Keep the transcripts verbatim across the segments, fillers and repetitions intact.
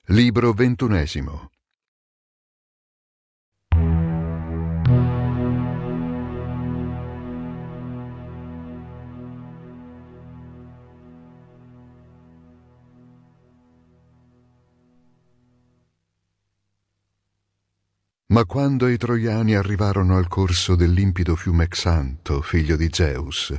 Libro ventunesimo. Ma quando i troiani arrivarono al corso del limpido fiume Xanto, figlio di Zeus,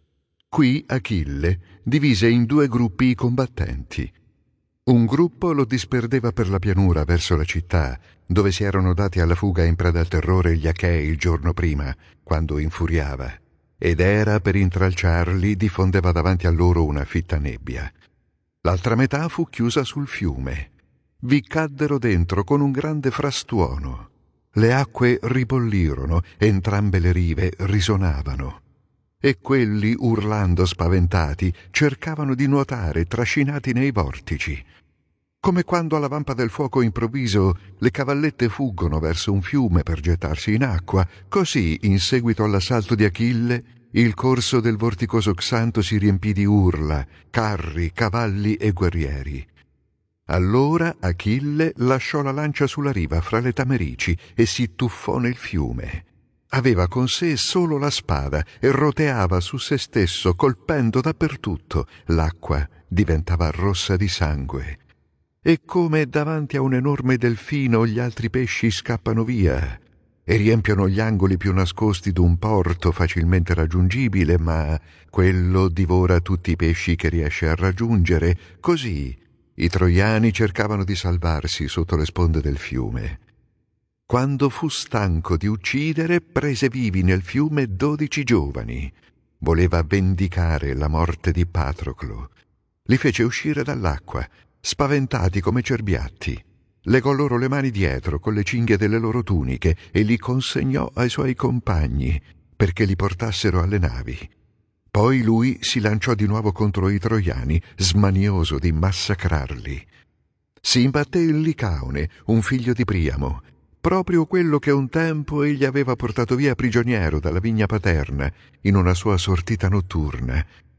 qui Achille divise in due gruppi i combattenti. Un gruppo lo disperdeva per la pianura verso la città, dove si erano dati alla fuga in preda al terrore gli Achei il giorno prima, quando infuriava, ed era per intralciarli diffondeva davanti a loro una fitta nebbia. L'altra metà fu chiusa sul fiume. Vi caddero dentro con un grande frastuono. Le acque ribollirono, entrambe le rive risonavano. E quelli, urlando spaventati, cercavano di nuotare, trascinati nei vortici. Come quando alla vampa del fuoco improvviso le cavallette fuggono verso un fiume per gettarsi in acqua, così, in seguito all'assalto di Achille, il corso del vorticoso Xanto si riempì di urla, carri, cavalli e guerrieri. Allora Achille lasciò la lancia sulla riva fra le tamerici e si tuffò nel fiume. Aveva con sé solo la spada e roteava su se stesso, colpendo dappertutto. L'acqua diventava rossa di sangue. E come davanti a un enorme delfino gli altri pesci scappano via e riempiono gli angoli più nascosti d'un porto facilmente raggiungibile, ma quello divora tutti i pesci che riesce a raggiungere, così i troiani cercavano di salvarsi sotto le sponde del fiume. Quando fu stanco di uccidere, prese vivi nel fiume dodici giovani. Voleva vendicare la morte di Patroclo. Li fece uscire dall'acqua, spaventati come cerbiatti. Legò loro le mani dietro con le cinghie delle loro tuniche e li consegnò ai suoi compagni perché li portassero alle navi. Poi lui si lanciò di nuovo contro i troiani, smanioso di massacrarli. Si imbatté in Licaone, un figlio di Priamo, proprio quello che un tempo egli aveva portato via prigioniero dalla vigna paterna in una sua sortita notturna.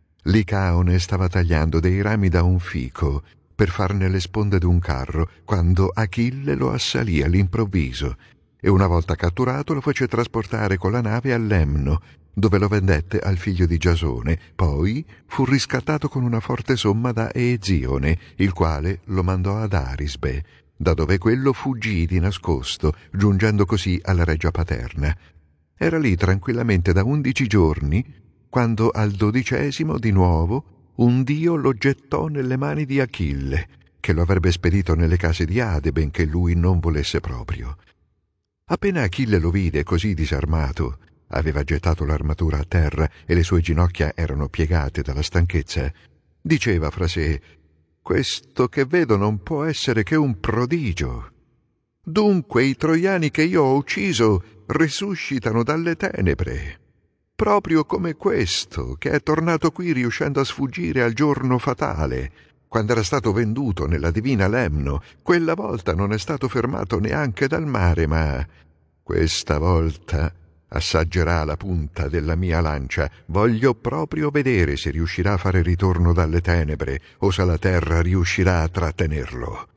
Licaone stava tagliando dei rami da un fico per farne le sponde d'un carro quando Achille lo assalì all'improvviso e una volta catturato lo fece trasportare con la nave a Lemno, dove lo vendette al figlio di Giasone. Poi fu riscattato con una forte somma da Ezione, il quale lo mandò ad Arisbe, da dove quello fuggì di nascosto, giungendo così alla reggia paterna. Era lì tranquillamente da undici giorni, quando al dodicesimo, di nuovo, un dio lo gettò nelle mani di Achille, che lo avrebbe spedito nelle case di Ade, benché lui non volesse proprio. Appena Achille lo vide così disarmato, aveva gettato l'armatura a terra e le sue ginocchia erano piegate dalla stanchezza, diceva fra sé: «Questo che vedo non può essere che un prodigio. Dunque i troiani che io ho ucciso risuscitano dalle tenebre, proprio come questo che è tornato qui riuscendo a sfuggire al giorno fatale, quando era stato venduto nella divina Lemno. Quella volta non è stato fermato neanche dal mare, ma questa volta assaggerà la punta della mia lancia. Voglio proprio vedere se riuscirà a fare ritorno dalle tenebre o se la terra riuscirà a trattenerlo».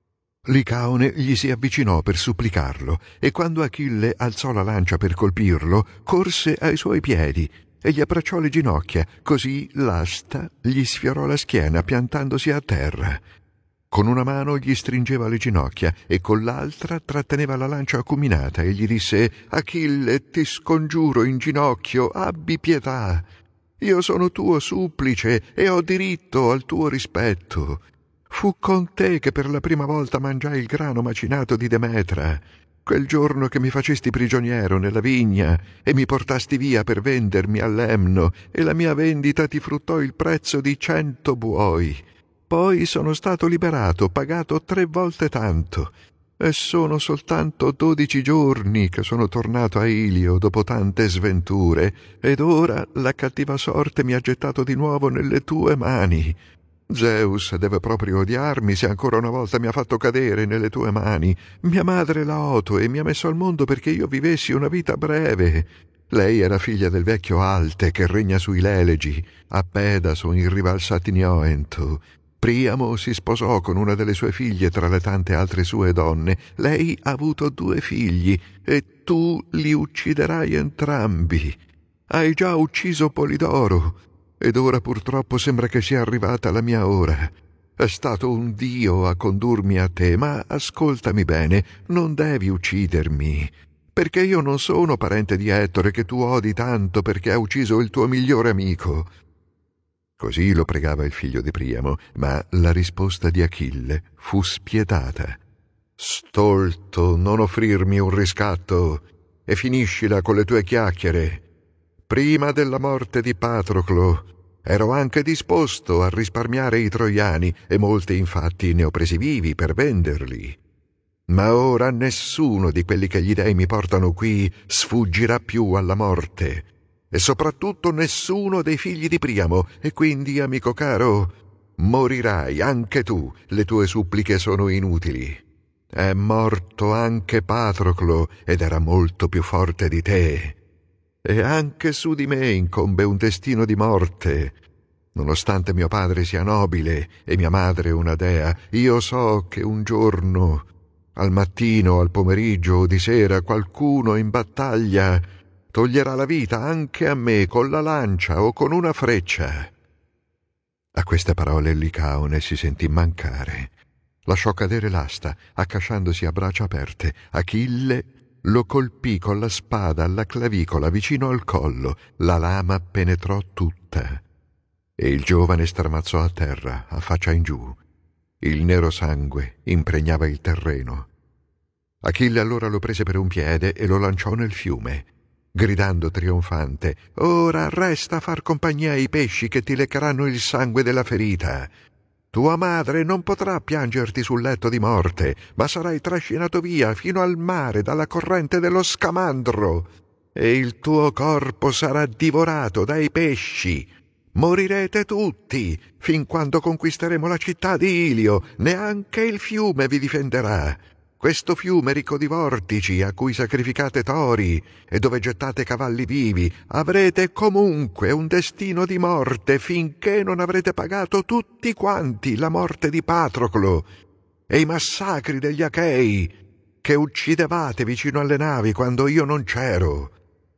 Licaone gli si avvicinò per supplicarlo e quando Achille alzò la lancia per colpirlo, corse ai suoi piedi e gli abbracciò le ginocchia, così l'asta gli sfiorò la schiena piantandosi a terra. Con una mano gli stringeva le ginocchia e con l'altra tratteneva la lancia acuminata e gli disse: «Achille, ti scongiuro in ginocchio, abbi pietà. Io sono tuo supplice e ho diritto al tuo rispetto. Fu con te che per la prima volta mangiai il grano macinato di Demetra, quel giorno che mi facesti prigioniero nella vigna e mi portasti via per vendermi a Lemno, e la mia vendita ti fruttò il prezzo di cento buoi. Poi sono stato liberato, pagato tre volte tanto, e sono soltanto dodici giorni che sono tornato a Ilio dopo tante sventure, ed ora la cattiva sorte mi ha gettato di nuovo nelle tue mani. Zeus deve proprio odiarmi se ancora una volta mi ha fatto cadere nelle tue mani. Mia madre la oto e mi ha messo al mondo perché io vivessi una vita breve. Lei era figlia del vecchio Alte che regna sui Lelegi, a Pedaso in riva al Satinioento. Priamo si sposò con una delle sue figlie tra le tante altre sue donne. Lei ha avuto due figli e tu li ucciderai entrambi. Hai già ucciso Polidoro ed ora purtroppo sembra che sia arrivata la mia ora. È stato un dio a condurmi a te, ma ascoltami bene, non devi uccidermi, perché io non sono parente di Ettore che tu odi tanto perché ha ucciso il tuo migliore amico. Così lo pregava il figlio di Priamo, ma la risposta di Achille fu spietata. Stolto, non offrirmi un riscatto e finiscila con le tue chiacchiere. Prima della morte di Patroclo ero anche disposto a risparmiare i troiani e molti infatti ne ho presi vivi per venderli. Ma ora nessuno di quelli che gli dei mi portano qui sfuggirà più alla morte. E soprattutto nessuno dei figli di Priamo, e quindi, amico caro, morirai anche tu, le tue suppliche sono inutili. È morto anche Patroclo, ed era molto più forte di te. E anche su di me incombe un destino di morte. Nonostante mio padre sia nobile e mia madre una dea, io so che un giorno, al mattino, al pomeriggio o di sera, qualcuno in battaglia toglierà la vita anche a me con la lancia o con una freccia. A queste parole il Licaone si sentì mancare. Lasciò cadere l'asta, accasciandosi a braccia aperte. Achille lo colpì con la spada alla clavicola vicino al collo. La lama penetrò tutta e il giovane stramazzò a terra, a faccia in giù. Il nero sangue impregnava il terreno. Achille allora lo prese per un piede e lo lanciò nel fiume, gridando trionfante: «Ora resta a far compagnia ai pesci che ti leccheranno il sangue della ferita. Tua madre non potrà piangerti sul letto di morte, ma sarai trascinato via fino al mare dalla corrente dello Scamandro, e il tuo corpo sarà divorato dai pesci. Morirete tutti, fin quando conquisteremo la città di Ilio. Neanche il fiume vi difenderà. Questo fiume ricco di vortici, a cui sacrificate tori e dove gettate cavalli vivi, avrete comunque un destino di morte finché non avrete pagato tutti quanti la morte di Patroclo e i massacri degli Achei che uccidevate vicino alle navi quando io non c'ero».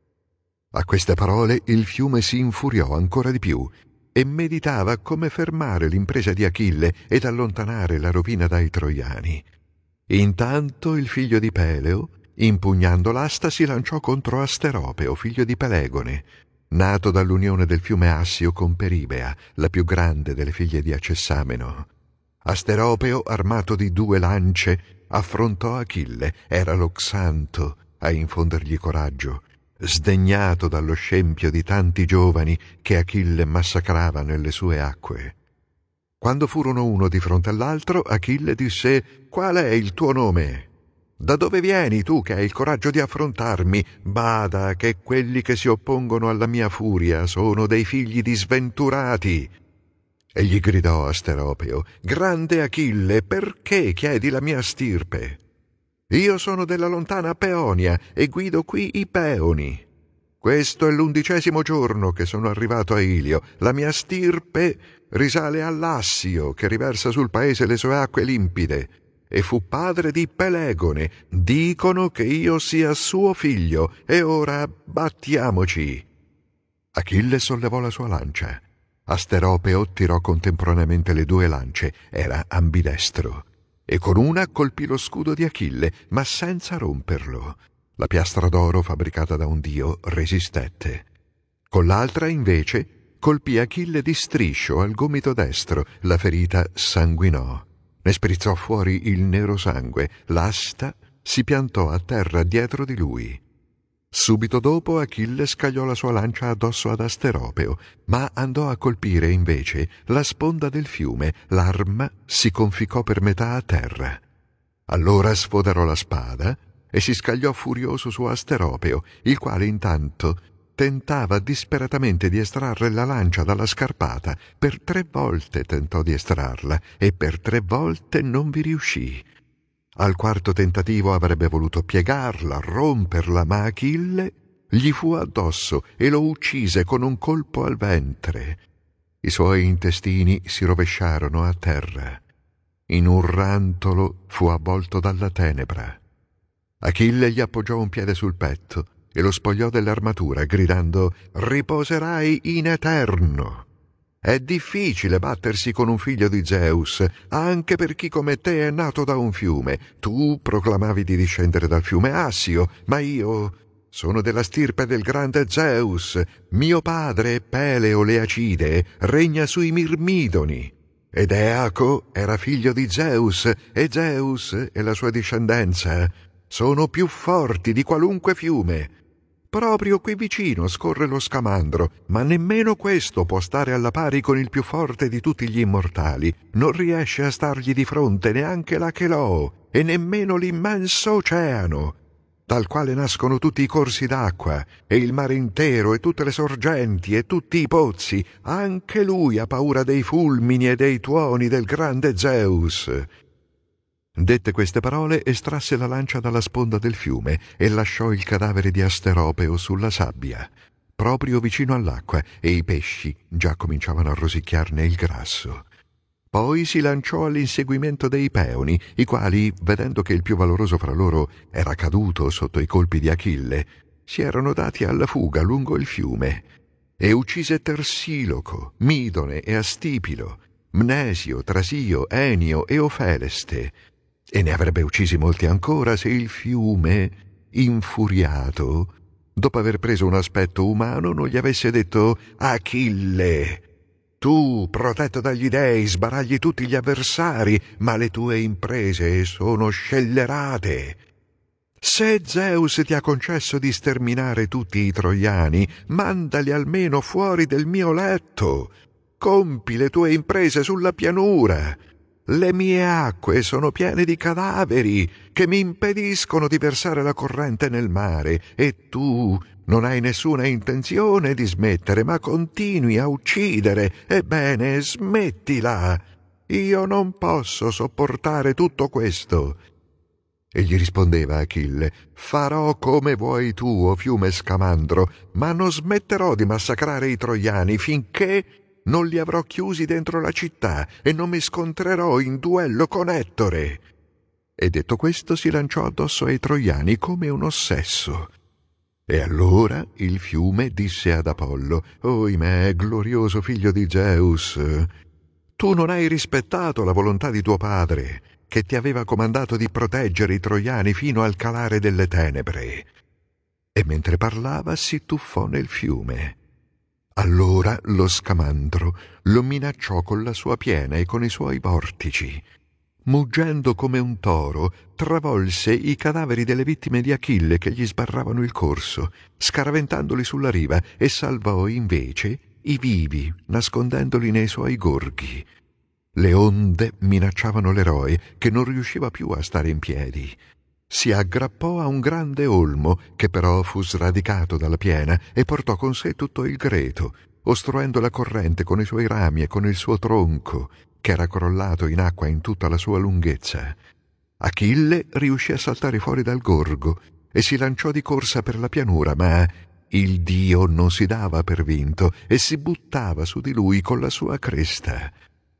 A queste parole il fiume si infuriò ancora di più e meditava come fermare l'impresa di Achille ed allontanare la rovina dai troiani. Intanto il figlio di Peleo, impugnando l'asta, si lanciò contro Asteropeo, figlio di Pelegone, nato dall'unione del fiume Assio con Peribea, la più grande delle figlie di Acessameno. Asteropeo, armato di due lance, affrontò Achille. Era lo Xanto a infondergli coraggio, sdegnato dallo scempio di tanti giovani che Achille massacrava nelle sue acque. Quando furono uno di fronte all'altro, Achille disse: «Qual è il tuo nome? Da dove vieni tu che hai il coraggio di affrontarmi? Bada che quelli che si oppongono alla mia furia sono dei figli di sventurati». E gli gridò Asteropeo: «Grande Achille, perché chiedi la mia stirpe? Io sono della lontana Peonia e guido qui i Peoni. Questo è l'undicesimo giorno che sono arrivato a Ilio. La mia stirpe risale all'Assio, che riversa sul paese le sue acque limpide, e fu padre di Pelegone. Dicono che io sia suo figlio, e ora battiamoci». Achille sollevò la sua lancia. Asteropeo tirò contemporaneamente le due lance, era ambidestro, e con una colpì lo scudo di Achille, ma senza romperlo. La piastra d'oro fabbricata da un dio resistette. Con l'altra, invece, colpì Achille di striscio al gomito destro. La ferita sanguinò. Ne sprizzò fuori il nero sangue. L'asta si piantò a terra dietro di lui. Subito dopo Achille scagliò la sua lancia addosso ad Asteropeo, ma andò a colpire invece la sponda del fiume. L'arma si conficcò per metà a terra. Allora sfoderò la spada e si scagliò furioso su Asteropeo, il quale intanto tentava disperatamente di estrarre la lancia dalla scarpata. Per tre volte tentò di estrarla e per tre volte non vi riuscì. Al quarto tentativo avrebbe voluto piegarla, romperla, ma Achille gli fu addosso e lo uccise con un colpo al ventre. I suoi intestini si rovesciarono a terra. In un rantolo fu avvolto dalla tenebra. Achille gli appoggiò un piede sul petto e lo spogliò dell'armatura, gridando: «Riposerai in eterno!» È difficile battersi con un figlio di Zeus, anche per chi come te è nato da un fiume. Tu proclamavi di discendere dal fiume Assio, ma io sono della stirpe del grande Zeus. Mio padre, Peleo Leacide, regna sui Mirmidoni. Ed Eaco era figlio di Zeus, e Zeus e la sua discendenza sono più forti di qualunque fiume. Proprio qui vicino scorre lo Scamandro, ma nemmeno questo può stare alla pari con il più forte di tutti gli immortali. Non riesce a stargli di fronte neanche l'Acheloo e nemmeno l'immenso oceano, dal quale nascono tutti i corsi d'acqua, e il mare intero, e tutte le sorgenti, e tutti i pozzi. Anche lui ha paura dei fulmini e dei tuoni del grande Zeus. Dette queste parole, estrasse la lancia dalla sponda del fiume e lasciò il cadavere di Asteropeo sulla sabbia, proprio vicino all'acqua, e i pesci già cominciavano a rosicchiarne il grasso. Poi si lanciò all'inseguimento dei Peoni, i quali, vedendo che il più valoroso fra loro era caduto sotto i colpi di Achille, si erano dati alla fuga lungo il fiume, e uccise Tersiloco, Midone e Astipilo, Mnesio, Trasio, Enio e Ofeleste, e ne avrebbe uccisi molti ancora se il fiume, infuriato, dopo aver preso un aspetto umano, non gli avesse detto: «Achille, tu, protetto dagli dei, sbaragli tutti gli avversari, ma le tue imprese sono scellerate. Se Zeus ti ha concesso di sterminare tutti i troiani, mandali almeno fuori del mio letto. Compi le tue imprese sulla pianura. Le mie acque sono piene di cadaveri che mi impediscono di versare la corrente nel mare, e tu non hai nessuna intenzione di smettere, ma continui a uccidere. Ebbene, smettila. Io non posso sopportare tutto questo». E gli rispondeva Achille: «Farò come vuoi tu, o fiume Scamandro, ma non smetterò di massacrare i troiani finché non li avrò chiusi dentro la città e non mi scontrerò in duello con Ettore». E detto questo si lanciò addosso ai troiani come un ossesso. E allora il fiume disse ad Apollo: «Oimè, glorioso figlio di Zeus, tu non hai rispettato la volontà di tuo padre, che ti aveva comandato di proteggere i troiani fino al calare delle tenebre». E mentre parlava si tuffò nel fiume. Allora lo Scamandro lo minacciò con la sua piena e con i suoi vortici. Muggendo come un toro, travolse i cadaveri delle vittime di Achille che gli sbarravano il corso, scaraventandoli sulla riva, e salvò invece i vivi, nascondendoli nei suoi gorghi. Le onde minacciavano l'eroe, che non riusciva più a stare in piedi. Si aggrappò a un grande olmo, che però fu sradicato dalla piena, e portò con sé tutto il greto, ostruendo la corrente con i suoi rami e con il suo tronco, che era crollato in acqua in tutta la sua lunghezza. Achille riuscì a saltare fuori dal gorgo e si lanciò di corsa per la pianura, ma il dio non si dava per vinto e si buttava su di lui con la sua cresta.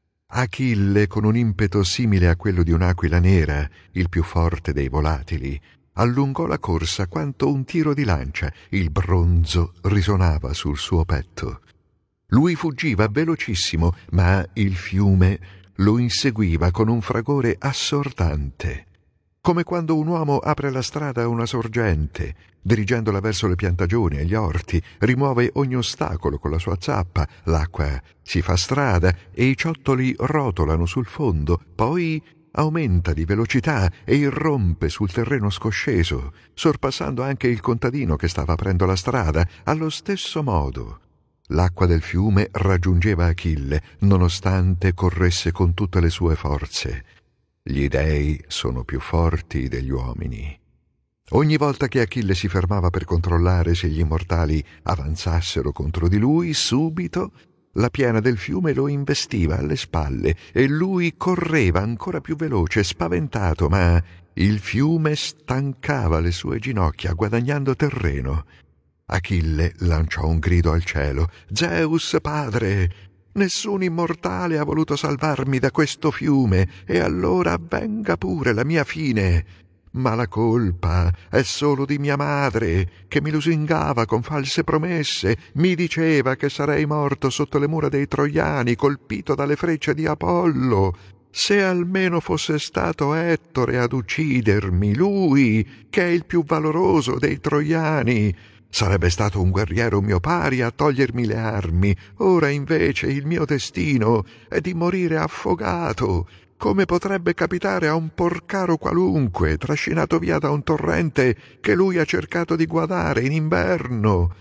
Achille, con un impeto simile a quello di un'aquila nera, il più forte dei volatili, allungò la corsa quanto un tiro di lancia. Il bronzo risonava sul suo petto. Lui fuggiva velocissimo, ma il fiume lo inseguiva con un fragore assordante, come quando un uomo apre la strada a una sorgente, dirigendola verso le piantagioni e gli orti, rimuove ogni ostacolo con la sua zappa, l'acqua si fa strada e i ciottoli rotolano sul fondo, poi aumenta di velocità e irrompe sul terreno scosceso, sorpassando anche il contadino che stava aprendo la strada. Allo stesso modo l'acqua del fiume raggiungeva Achille, nonostante corresse con tutte le sue forze. Gli dei sono più forti degli uomini. Ogni volta che Achille si fermava per controllare se gli immortali avanzassero contro di lui, subito la piena del fiume lo investiva alle spalle e lui correva ancora più veloce, spaventato, ma il fiume stancava le sue ginocchia, guadagnando terreno. Achille lanciò un grido al cielo: «Zeus padre, Nessun immortale ha voluto salvarmi da questo fiume, e allora avvenga pure la mia fine. Ma la colpa è solo di mia madre, che mi lusingava con false promesse, mi diceva che sarei morto sotto le mura dei Troiani, colpito dalle frecce di Apollo. Se almeno fosse stato Ettore ad uccidermi, lui, che è il più valoroso dei Troiani, sarebbe stato un guerriero mio pari a togliermi le armi. Ora invece il mio destino è di morire affogato, come potrebbe capitare a un porcaro qualunque, trascinato via da un torrente che lui ha cercato di guadare in inverno.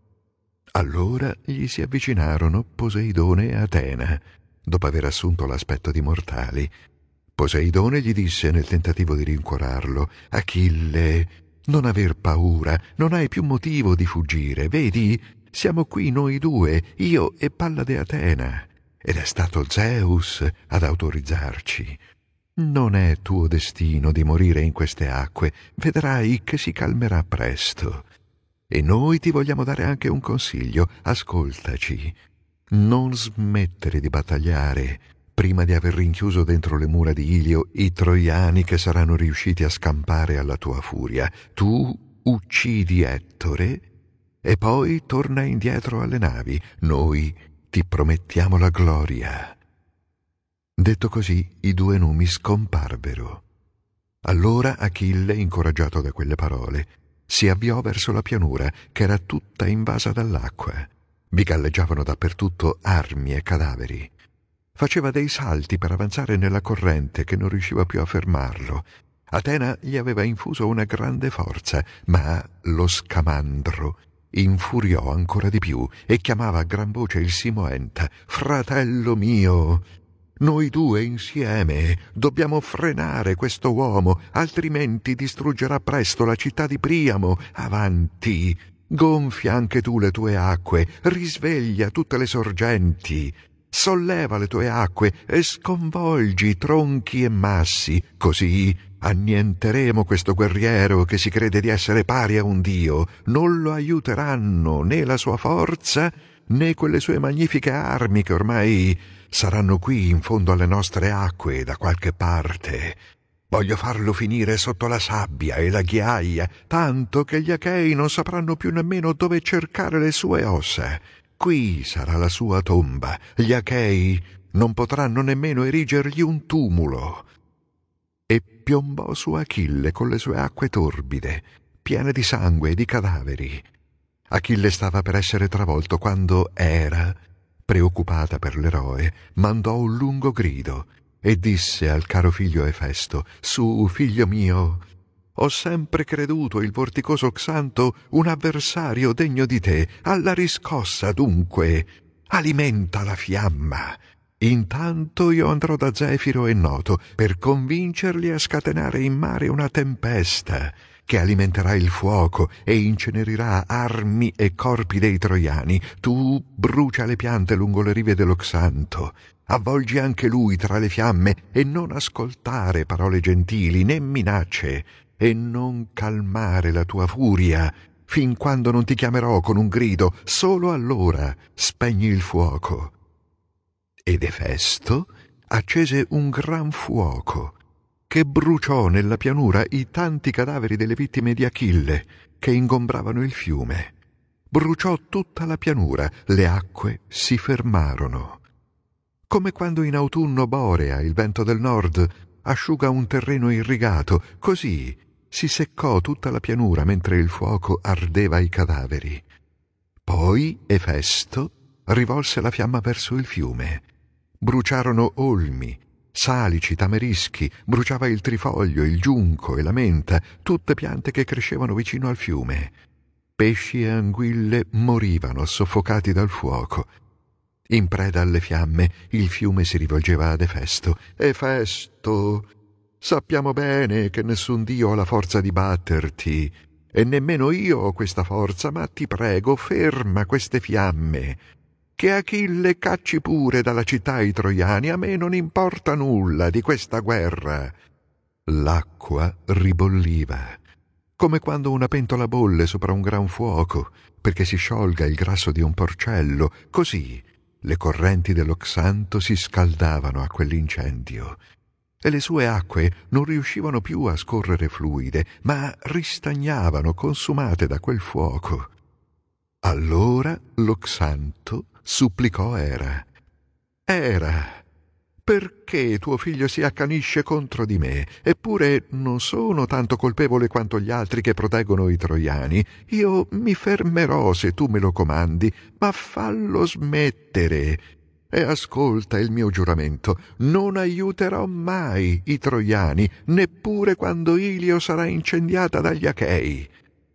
Allora gli si avvicinarono Poseidone e Atena, dopo aver assunto l'aspetto di mortali. Poseidone gli disse nel tentativo di rincuorarlo: Achille, non aver paura, non hai più motivo di fuggire. Vedi, siamo qui noi due, io e Pallade Atena, ed è stato Zeus ad autorizzarci. Non è tuo destino di morire in queste acque, vedrai che si calmerà presto. E noi ti vogliamo dare anche un consiglio: ascoltaci. Non smettere di battagliare prima di aver rinchiuso dentro le mura di Ilio i troiani che saranno riusciti a scampare alla tua furia. Tu uccidi Ettore e poi torna indietro alle navi. Noi ti promettiamo la gloria. Detto così, i due numi scomparvero. Allora Achille, incoraggiato da quelle parole, si avviò verso la pianura, che era tutta invasa dall'acqua. Vi galleggiavano dappertutto armi e cadaveri. Faceva dei salti per avanzare nella corrente che non riusciva più a fermarlo. Atena gli aveva infuso una grande forza, ma lo Scamandro infuriò ancora di più e chiamava a gran voce il Simoenta: «Fratello mio, noi due insieme dobbiamo frenare questo uomo, altrimenti distruggerà presto la città di Priamo. Avanti, gonfia anche tu le tue acque, risveglia tutte le sorgenti, solleva le tue acque e sconvolgi tronchi e massi, così annienteremo questo guerriero che si crede di essere pari a un dio. Non lo aiuteranno né la sua forza né quelle sue magnifiche armi che ormai saranno qui in fondo alle nostre acque da qualche parte. Voglio farlo finire sotto la sabbia e la ghiaia, tanto che gli Achei non sapranno più nemmeno dove cercare le sue ossa. Qui sarà la sua tomba. Gli Achei non potranno nemmeno erigergli un tumulo». E piombò su Achille con le sue acque torbide, piene di sangue e di cadaveri. Achille stava per essere travolto quando Era, preoccupata per l'eroe, mandò un lungo grido e disse al caro figlio Efesto: «Su, figlio mio, ho sempre creduto il vorticoso Xanto un avversario degno di te. Alla riscossa, dunque, alimenta la fiamma. Intanto io andrò da Zefiro e Noto per convincerli a scatenare in mare una tempesta che alimenterà il fuoco e incenerirà armi e corpi dei troiani. Tu brucia le piante lungo le rive dello Xanto, avvolgi anche lui tra le fiamme e non ascoltare parole gentili né minacce, e non calmare la tua furia fin quando non ti chiamerò con un grido. Solo allora spegni il fuoco». Ed Efesto accese un gran fuoco che bruciò nella pianura i tanti cadaveri delle vittime di Achille che ingombravano il fiume. Bruciò tutta la pianura, le acque si fermarono. Come quando in autunno Borea, il vento del nord, asciuga un terreno irrigato, così si seccò tutta la pianura mentre il fuoco ardeva i cadaveri. Poi Efesto rivolse la fiamma verso il fiume. Bruciarono olmi, salici, tamerischi, bruciava il trifoglio, il giunco e la menta, tutte piante che crescevano vicino al fiume. Pesci e anguille morivano soffocati dal fuoco. In preda alle fiamme, il fiume si rivolgeva ad Efesto: «Efesto, sappiamo bene che nessun dio ha la forza di batterti, e nemmeno io ho questa forza, ma ti prego, ferma queste fiamme. Che Achille cacci pure dalla città i troiani, a me non importa nulla di questa guerra». L'acqua ribolliva, come quando una pentola bolle sopra un gran fuoco, perché si sciolga il grasso di un porcello. Così Le correnti dello Xanto si scaldavano a quell'incendio e le sue acque non riuscivano più a scorrere fluide, ma ristagnavano consumate da quel fuoco. Allora lo Xanto supplicò Era. Era, perché tuo figlio si accanisce contro di me? Eppure non sono tanto colpevole quanto gli altri che proteggono i troiani. Io mi fermerò se tu me lo comandi, ma fallo smettere. E ascolta il mio giuramento: non aiuterò mai i troiani, neppure quando Ilio sarà incendiata dagli Achei.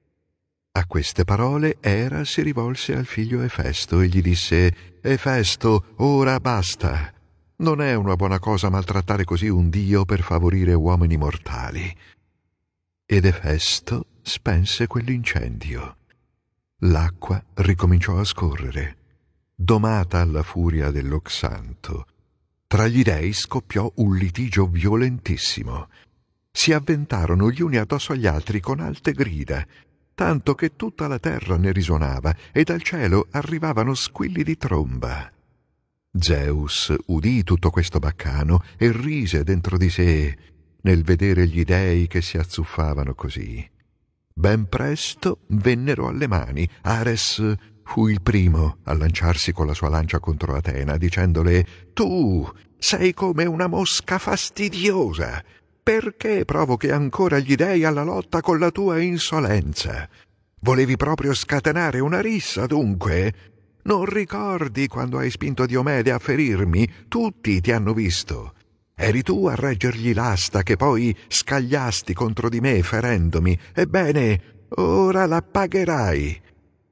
A queste parole Era si rivolse al figlio Efesto e gli disse: Efesto, ora basta. Non è una buona cosa maltrattare così un dio per favorire uomini mortali. Ed Efesto spense quell'incendio. L'acqua ricominciò a scorrere, domata alla furia dello Xanto. Tra gli dei scoppiò un litigio violentissimo. Si avventarono gli uni addosso agli altri con alte grida, tanto che tutta la terra ne risuonava e dal cielo arrivavano squilli di tromba. Zeus udì tutto questo baccano e rise dentro di sé nel vedere gli dei che si azzuffavano così. Ben presto vennero alle mani. Ares fu il primo a lanciarsi con la sua lancia contro Atena, dicendole: «Tu sei come una mosca fastidiosa. Perché provochi ancora gli dei alla lotta con la tua insolenza? Volevi proprio scatenare una rissa, dunque? Non ricordi quando hai spinto Diomede a ferirmi? Tutti ti hanno visto. Eri tu a reggergli l'asta che poi scagliasti contro di me ferendomi. Ebbene, ora la pagherai».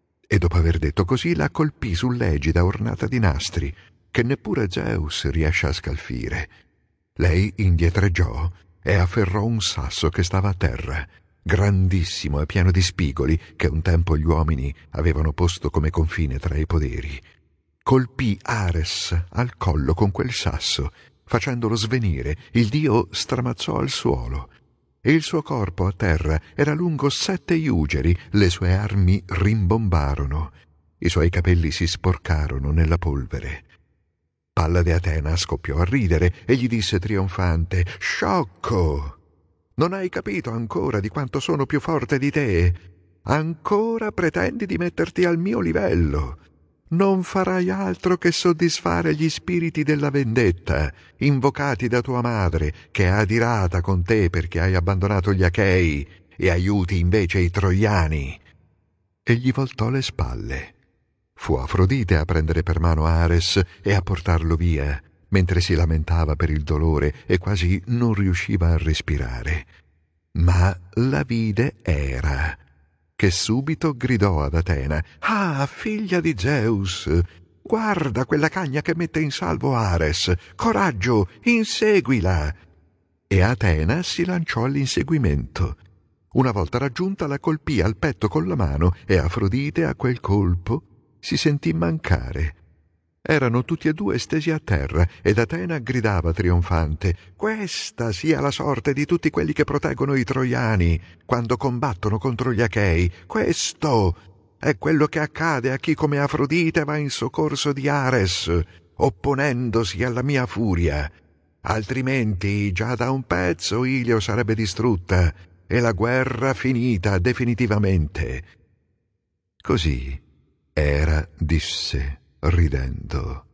E dopo aver detto così la colpì sull'egida ornata di nastri, che neppure Zeus riesce a scalfire. Lei indietreggiò e afferrò un sasso che stava a terra, grandissimo e pieno di spigoli, che un tempo gli uomini avevano posto come confine tra i poderi. Colpì Ares al collo con quel sasso, facendolo svenire. Il dio stramazzò al suolo e il suo corpo a terra era lungo sette iugeri. Le sue armi rimbombarono, i suoi capelli si sporcarono nella polvere. Pallade Atena scoppiò a ridere e gli disse trionfante: «Sciocco! Non hai capito ancora di quanto sono più forte di te? Ancora pretendi di metterti al mio livello? Non farai altro che soddisfare gli spiriti della vendetta, invocati da tua madre, che è adirata con te perché hai abbandonato gli Achei e aiuti invece i troiani». E gli voltò le spalle. Fu Afrodite a prendere per mano Ares e a portarlo via, mentre si lamentava per il dolore e quasi non riusciva a respirare. Ma la vide Era, che subito gridò ad Atena: «Ah, figlia di Zeus! Guarda quella cagna che mette in salvo Ares! Coraggio, inseguila!» E Atena si lanciò all'inseguimento. Una volta raggiunta la colpì al petto con la mano e Afrodite a quel colpo si sentì mancare. Erano tutti e due stesi a terra ed Atena gridava trionfante: «Questa sia la sorte di tutti quelli che proteggono i troiani quando combattono contro gli Achei. Questo è quello che accade a chi come Afrodite va in soccorso di Ares, opponendosi alla mia furia. Altrimenti già da un pezzo Ilio sarebbe distrutta e la guerra finita definitivamente». Così Era disse, ridendo: